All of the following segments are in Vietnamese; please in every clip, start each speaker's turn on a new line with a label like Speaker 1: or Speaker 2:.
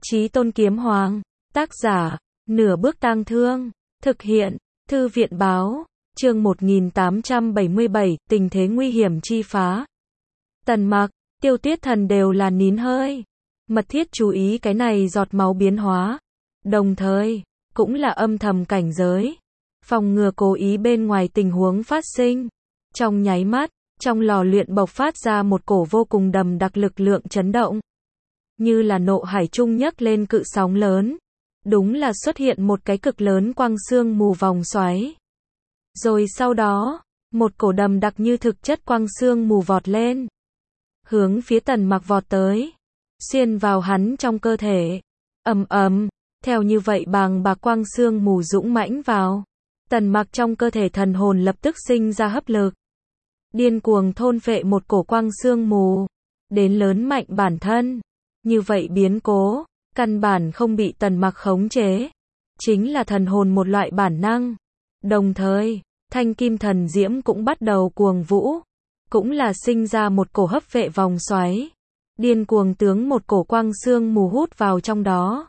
Speaker 1: Chí Tôn Kiếm Hoàng, tác giả, Nửa Bước Tang Thương, thực hiện, Thư viện báo, chương 1877, tình thế nguy hiểm chi phá. Tần Mặc, Tiêu Tuyết Thần đều là nín hơi, mật thiết chú ý cái này giọt máu biến hóa, đồng thời, cũng là âm thầm cảnh giới, phòng ngừa cố ý bên ngoài tình huống phát sinh. Trong nháy mắt, trong lò luyện bộc phát ra một cổ vô cùng đầm đặc lực lượng chấn động. Như là nộ hải trung nhấc lên cự sóng lớn. Đúng là xuất hiện một cái cực lớn quang xương mù vòng xoáy. Rồi sau đó, một cổ đầm đặc như thực chất quang xương mù vọt lên. Hướng phía Tần Mặc vọt tới. Xuyên vào hắn trong cơ thể. Ầm ầm, theo như vậy bàng bạc quang xương mù dũng mãnh vào. Tần Mặc trong cơ thể thần hồn lập tức sinh ra hấp lực. Điên cuồng thôn phệ một cổ quang xương mù. Đến lớn mạnh bản thân. Như vậy biến cố, căn bản không bị Tần Mặc khống chế. Chính là thần hồn một loại bản năng. Đồng thời, thanh kim thần diễm cũng bắt đầu cuồng vũ. Cũng là sinh ra một cổ hấp vệ vòng xoáy. Điên cuồng tướng một cổ quang xương mù hút vào trong đó.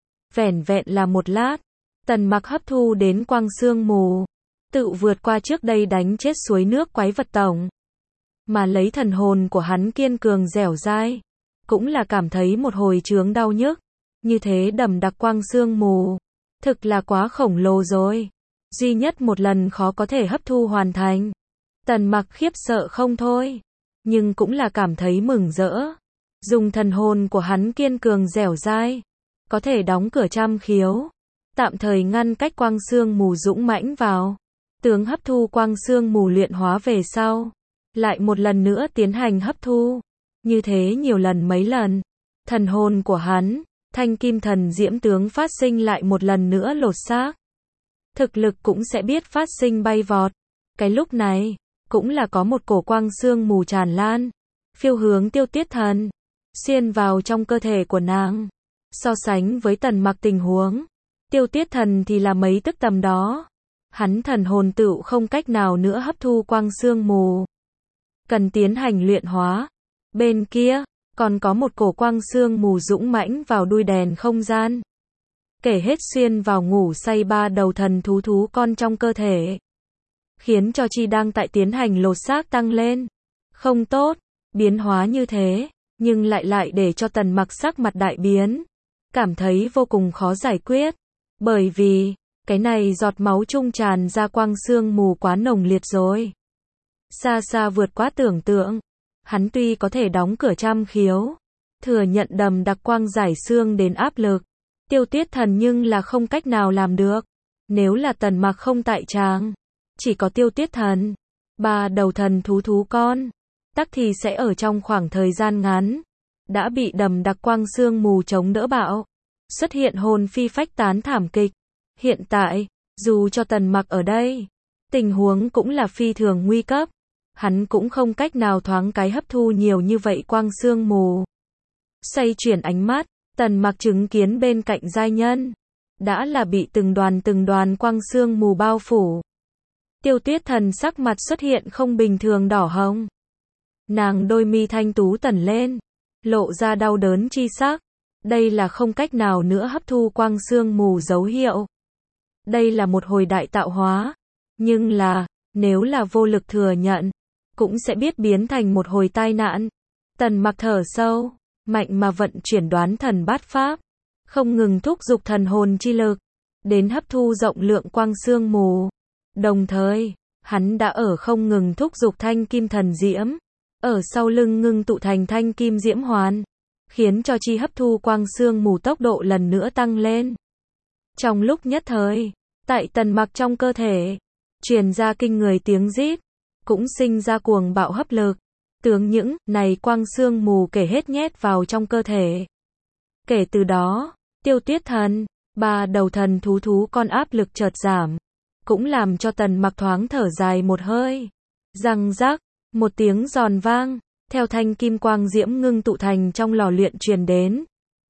Speaker 1: Vẻn vẹn là một lát, Tần Mặc hấp thu đến quang xương mù. Tự vượt qua trước đây đánh chết suối nước quái vật tổng. Mà lấy thần hồn của hắn kiên cường dẻo dai. Cũng là cảm thấy một hồi chướng đau nhức. Như thế đầm đặc quang xương mù. Thực là quá khổng lồ rồi. Duy nhất một lần khó có thể hấp thu hoàn thành. Tần Mặc khiếp sợ không thôi. Nhưng cũng là cảm thấy mừng rỡ. Dùng thần hồn của hắn kiên cường dẻo dai. Có thể đóng cửa trăm khiếu. Tạm thời ngăn cách quang xương mù dũng mãnh vào. Tướng hấp thu quang xương mù luyện hóa về sau. Lại một lần nữa tiến hành hấp thu. Như thế nhiều lần mấy lần. Thần hồn của hắn, thanh kim thần diễm tướng phát sinh lại một lần nữa lột xác. Thực lực cũng sẽ biết phát sinh bay vọt. Cái lúc này, cũng là có một cổ quang xương mù tràn lan. Phiêu hướng Tiêu Tuyết Thần. Xuyên vào trong cơ thể của nàng. So sánh với Tần Mặc tình huống. Tiêu Tuyết Thần thì là mấy tức tầm đó. Hắn thần hồn tựu không cách nào nữa hấp thu quang xương mù. Cần tiến hành luyện hóa. Bên kia, còn có một cổ quang xương mù dũng mãnh vào đuôi đèn không gian. Kể hết xuyên vào ngủ say ba đầu thần thú con trong cơ thể. Khiến cho chi đang tại tiến hành lột xác tăng lên. Không tốt, biến hóa như thế, nhưng lại để cho Tần Mặc sắc mặt đại biến. Cảm thấy vô cùng khó giải quyết. Bởi vì, cái này giọt máu trung tràn ra quang xương mù quá nồng liệt rồi. Xa xa vượt quá tưởng tượng. Hắn tuy có thể đóng cửa trăm khiếu, thừa nhận đầm đặc quang giải xương đến áp lực. Tiêu Tuyết Thần nhưng là không cách nào làm được. Nếu là Tần Mặc không tại tràng, chỉ có Tiêu Tuyết Thần, ba đầu thần thú con, tắc thì sẽ ở trong khoảng thời gian ngắn, đã bị đầm đặc quang xương mù chống đỡ bạo. Xuất hiện hồn phi phách tán thảm kịch. Hiện tại, dù cho Tần Mặc ở đây, tình huống cũng là phi thường nguy cấp. Hắn cũng không cách nào thoáng cái hấp thu nhiều như vậy quang xương mù. Xoay chuyển ánh mắt, Tần Mặc chứng kiến bên cạnh giai nhân. Đã là bị từng đoàn quang xương mù bao phủ. Tiêu Tuyết Thần sắc mặt xuất hiện không bình thường đỏ hồng. Nàng đôi mi thanh tú tẩn lên. Lộ ra đau đớn chi sắc. Đây là không cách nào nữa hấp thu quang xương mù dấu hiệu. Đây là một hồi đại tạo hóa. Nhưng là, nếu là vô lực thừa nhận, cũng sẽ biết biến thành một hồi tai nạn. Tần Mặc thở sâu, mạnh mà vận chuyển đoán thần bát pháp, không ngừng thúc giục thần hồn chi lực, đến hấp thu rộng lượng quang xương mù. Đồng thời, hắn đã ở không ngừng thúc giục thanh kim thần diễm, ở sau lưng ngưng tụ thành thanh kim diễm hoàn, khiến cho chi hấp thu quang xương mù tốc độ lần nữa tăng lên. Trong lúc nhất thời, tại Tần Mặc trong cơ thể, truyền ra kinh người tiếng rít. Cũng sinh ra cuồng bạo hấp lực. Tướng những này quang xương mù kể hết nhét vào trong cơ thể. Kể từ đó, Tiêu Tuyết Thần, ba đầu thần thú con áp lực chợt giảm. Cũng làm cho Tần Mặc thoáng thở dài một hơi. Răng rắc, một tiếng giòn vang, theo thanh kim quang diễm ngưng tụ thành trong lò luyện truyền đến.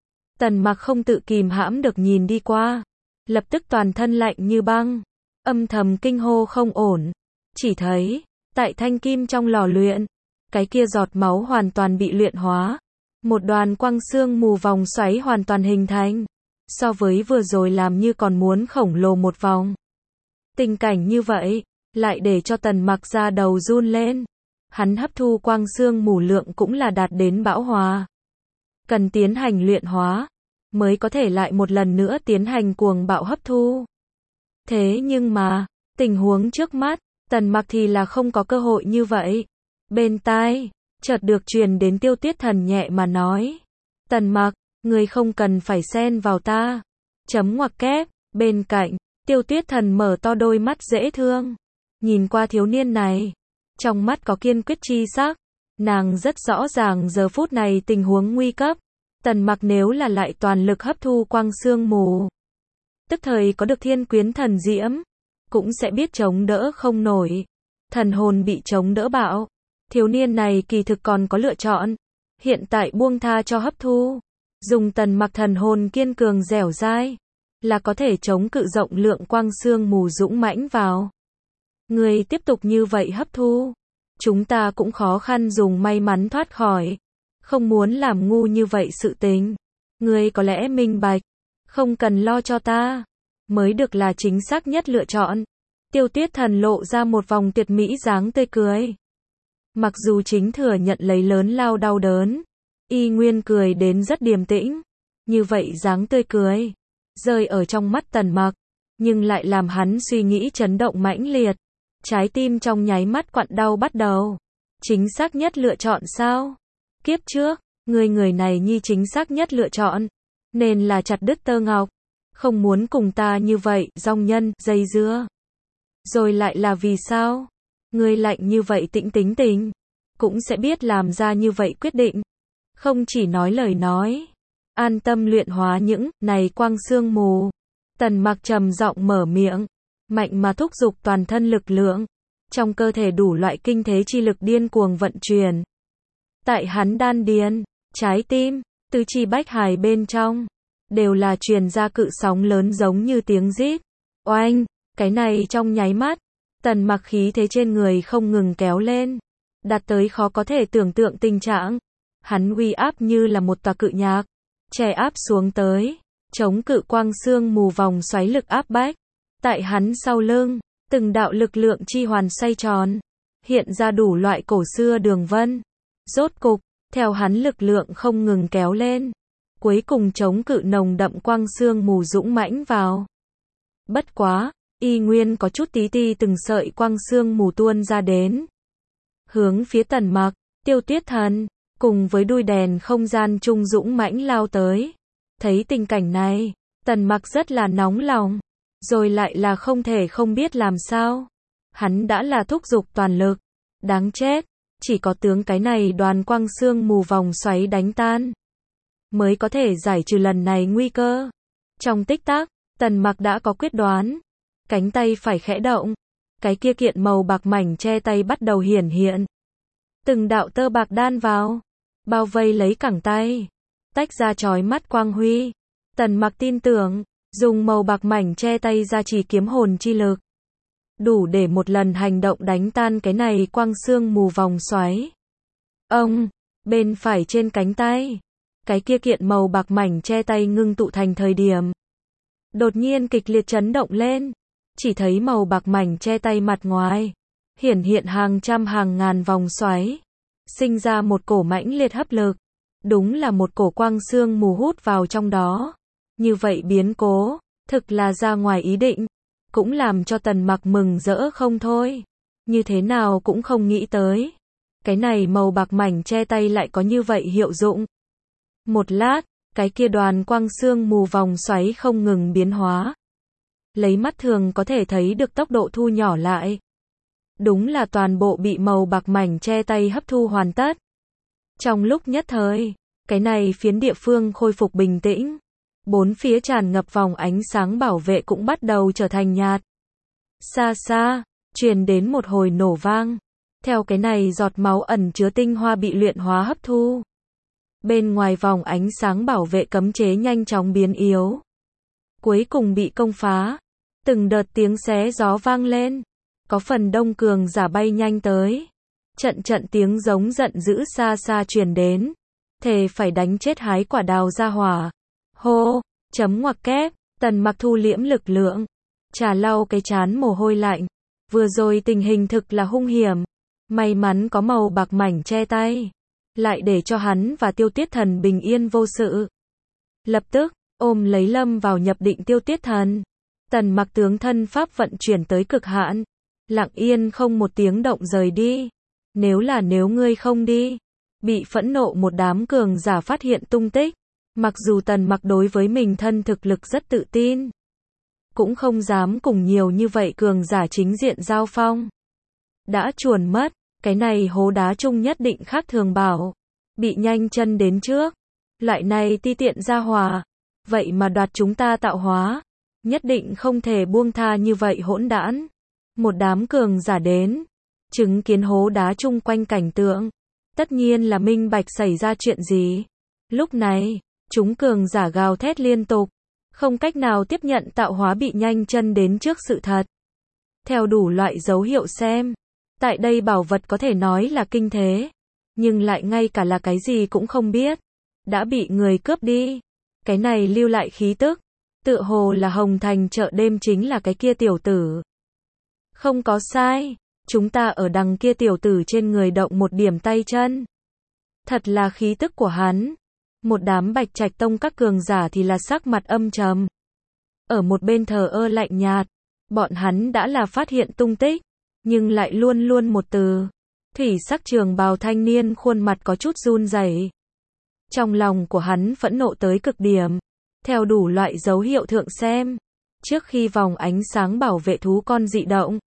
Speaker 1: Tần Mặc không tự kìm hãm được nhìn đi qua. Lập tức toàn thân lạnh như băng. Âm thầm kinh hô không ổn. Chỉ thấy tại thanh kim trong lò luyện, cái kia giọt máu hoàn toàn bị luyện hóa. Một đoàn quang xương mù vòng xoáy hoàn toàn hình thành. So với vừa rồi làm như còn muốn khổng lồ một vòng. Tình cảnh như vậy, lại để cho Tần Mặc da đầu run lên. Hắn hấp thu quang xương mù lượng cũng là đạt đến bão hòa. Cần tiến hành luyện hóa, mới có thể lại một lần nữa tiến hành cuồng bạo hấp thu. Thế nhưng mà, tình huống trước mắt, Tần Mặc thì là không có cơ hội như vậy. Bên tai, chợt được truyền đến Tiêu Tuyết Thần nhẹ mà nói. Tần Mặc, ngươi không cần phải xen vào ta. Chấm ngoặc kép, bên cạnh, Tiêu Tuyết Thần mở to đôi mắt dễ thương. Nhìn qua thiếu niên này, trong mắt có kiên quyết chi sắc. Nàng rất rõ ràng giờ phút này tình huống nguy cấp. Tần Mặc nếu là lại toàn lực hấp thu quang xương mù, tức thời có được thiên quyến thần diễm, cũng sẽ biết chống đỡ không nổi. Thần hồn bị chống đỡ bạo. Thiếu niên này kỳ thực còn có lựa chọn. Hiện tại buông tha cho hấp thu. Dùng Tần Mặc thần hồn kiên cường dẻo dai, là có thể chống cự rộng lượng quang xương mù dũng mãnh vào. Người tiếp tục như vậy hấp thu, chúng ta cũng khó khăn dùng may mắn thoát khỏi. Không muốn làm ngu như vậy sự tình. Người có lẽ minh bạch, không cần lo cho ta, mới được là chính xác nhất lựa chọn. Tiêu Tuyết Thần lộ ra một vòng tuyệt mỹ dáng tươi cười. Mặc dù chính thừa nhận lấy lớn lao đau đớn, y nguyên cười đến rất điềm tĩnh. Như vậy dáng tươi cười, rơi ở trong mắt Tần Mặc, nhưng lại làm hắn suy nghĩ chấn động mãnh liệt. Trái tim trong nháy mắt quặn đau bắt đầu. Chính xác nhất lựa chọn sao? Kiếp trước, người này nhi chính xác nhất lựa chọn, nên là chặt đứt tơ ngọc. Không muốn cùng ta như vậy, dong nhân, dây dưa. Rồi lại là vì sao? Người lạnh như vậy tĩnh tính tình, cũng sẽ biết làm ra như vậy quyết định. Không chỉ nói lời nói, an tâm luyện hóa những này quang xương mù. Tần Mặc trầm giọng mở miệng, mạnh mà thúc giục toàn thân lực lượng, trong cơ thể đủ loại kinh thế chi lực điên cuồng vận chuyển. Tại hắn đan điền, trái tim, tứ chi bách hải bên trong, đều là truyền ra cự sóng lớn giống như tiếng rít. Oanh, cái này trong nháy mắt, Tần Mặc khí thế trên người không ngừng kéo lên, đạt tới khó có thể tưởng tượng tình trạng. Hắn uy áp như là một tòa cự nhạc, chè áp xuống tới, chống cự quang xương mù vòng xoáy lực áp bách. Tại hắn sau lưng, từng đạo lực lượng chi hoàn xoay tròn, hiện ra đủ loại cổ xưa đường vân. Rốt cục, theo hắn lực lượng không ngừng kéo lên, cuối cùng chống cự nồng đậm quang xương mù dũng mãnh vào. Bất quá, y nguyên có chút tí ti từng sợi quang xương mù tuôn ra đến. Hướng phía Tần Mặc, Tiêu Tuyết Thần, cùng với đuôi đèn không gian trung dũng mãnh lao tới. Thấy tình cảnh này, Tần Mặc rất là nóng lòng, rồi lại là không thể không biết làm sao. Hắn đã là thúc giục toàn lực, đáng chết, chỉ có tướng cái này đoàn quang xương mù vòng xoáy đánh tan, mới có thể giải trừ lần này nguy cơ. Trong tích tắc, Tần Mặc đã có quyết đoán, cánh tay phải khẽ động, cái kia kiện màu bạc mảnh che tay bắt đầu hiển hiện. Từng đạo tơ bạc đan vào, bao vây lấy cẳng tay, tách ra chói mắt quang huy. Tần Mặc tin tưởng, dùng màu bạc mảnh che tay ra chỉ kiếm hồn chi lực, đủ để một lần hành động đánh tan cái này quang xương mù vòng xoáy. Ông, bên phải trên cánh tay, cái kia kiện màu bạc mảnh che tay ngưng tụ thành thời điểm, đột nhiên kịch liệt chấn động lên, chỉ thấy màu bạc mảnh che tay mặt ngoài, hiển hiện hàng trăm hàng ngàn vòng xoáy, sinh ra một cổ mãnh liệt hấp lực, đúng là một cổ quang xương mù hút vào trong đó. Như vậy biến cố, thực là ra ngoài ý định, cũng làm cho Tần Mặc mừng rỡ không thôi. Như thế nào cũng không nghĩ tới, cái này màu bạc mảnh che tay lại có như vậy hiệu dụng. Một lát, cái kia đoàn quang xương mù vòng xoáy không ngừng biến hóa, lấy mắt thường có thể thấy được tốc độ thu nhỏ lại. Đúng là toàn bộ bị màu bạc mảnh che tay hấp thu hoàn tất. Trong lúc nhất thời, cái này phiến địa phương khôi phục bình tĩnh. Bốn phía tràn ngập vòng ánh sáng bảo vệ cũng bắt đầu trở thành nhạt. Xa xa, truyền đến một hồi nổ vang. Theo cái này giọt máu ẩn chứa tinh hoa bị luyện hóa hấp thu. Bên ngoài vòng ánh sáng bảo vệ cấm chế nhanh chóng biến yếu. Cuối cùng bị công phá. Từng đợt tiếng xé gió vang lên. Có phần đông cường giả bay nhanh tới. Trận trận tiếng giống giận dữ xa xa truyền đến. thề phải đánh chết hái quả đào ra hỏa. Hô, chấm ngoặc kép, Tần Mặc thu liễm lực lượng, trà lau cái trán mồ hôi lạnh. Vừa rồi tình hình thực là hung hiểm, may mắn có màu bạc mảnh che tay, lại để cho hắn và Tiêu Tiết Thần bình yên vô sự. Lập tức, ôm lấy lâm vào nhập định Tiêu Tiết Thần. Tần Mặc tướng thân pháp vận chuyển tới cực hạn, lặng yên không một tiếng động rời đi. Nếu ngươi không đi, bị phẫn nộ một đám cường giả phát hiện tung tích. Mặc dù Tần Mặc đối với mình thân thực lực rất tự tin, cũng không dám cùng nhiều như vậy cường giả chính diện giao phong. Đã chuồn mất, cái này hố đá chung nhất định khác thường bảo. Bị nhanh chân đến trước, loại này ti tiện ra hòa, vậy mà đoạt chúng ta tạo hóa. Nhất định không thể buông tha như vậy hỗn đản. Một đám cường giả đến, chứng kiến hố đá chung quanh cảnh tượng, tất nhiên là minh bạch xảy ra chuyện gì. Lúc này, chúng cường giả gào thét liên tục, không cách nào tiếp nhận tạo hóa bị nhanh chân đến trước sự thật. Theo đủ loại dấu hiệu xem, tại đây bảo vật có thể nói là kinh thế, nhưng lại ngay cả là cái gì cũng không biết, đã bị người cướp đi. Cái này lưu lại khí tức, tựa hồ là Hồng Thành chợ đêm chính là cái kia tiểu tử. Không có sai, chúng ta ở đằng kia tiểu tử trên người động một điểm tay chân. Thật là khí tức của hắn. Một đám Bạch Trạch Tông các cường giả thì là sắc mặt âm trầm. Ở một bên thờ ơ lạnh nhạt, bọn hắn đã là phát hiện tung tích, nhưng lại luôn luôn một từ. Thủy sắc trường bào thanh niên khuôn mặt có chút run rẩy. Trong lòng của hắn phẫn nộ tới cực điểm. Theo đủ loại dấu hiệu thượng xem, trước khi vòng ánh sáng bảo vệ thú con dị động,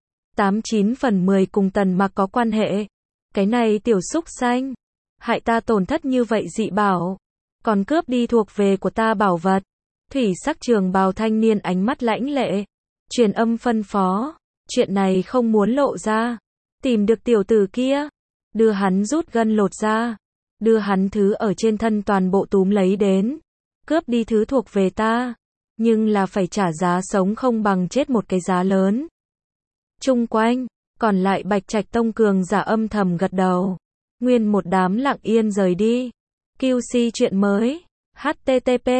Speaker 1: 89 phần 10 cùng Tần Mặc có quan hệ. Cái này tiểu súc xanh, hại ta tổn thất như vậy dị bảo, còn cướp đi thuộc về của ta bảo vật. Thủy sắc trường bào thanh niên ánh mắt lãnh lệ, truyền âm phân phó, chuyện này không muốn lộ ra. Tìm được tiểu tử kia, đưa hắn rút gân lột ra, đưa hắn thứ ở trên thân toàn bộ túm lấy đến, cướp đi thứ thuộc về ta, nhưng là phải trả giá sống không bằng chết một cái giá lớn. Chung quanh, còn lại Bạch Trạch Tông cường giả âm thầm gật đầu, nguyên một đám lặng yên rời đi. QC chuyện mới, http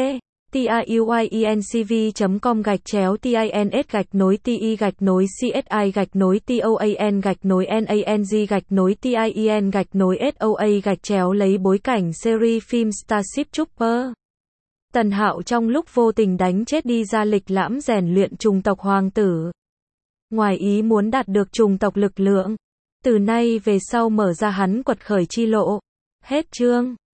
Speaker 1: tiuyencv.com/tins-toan-nang-soa lấy bối cảnh series phim Starship Trooper. Tần Hạo trong lúc vô tình đánh chết đi ra lịch lãm rèn luyện trùng tộc hoàng tử. Ngoài ý muốn đạt được trùng tộc lực lượng. Từ nay về sau mở ra hắn quật khởi chi lộ. Hết chương.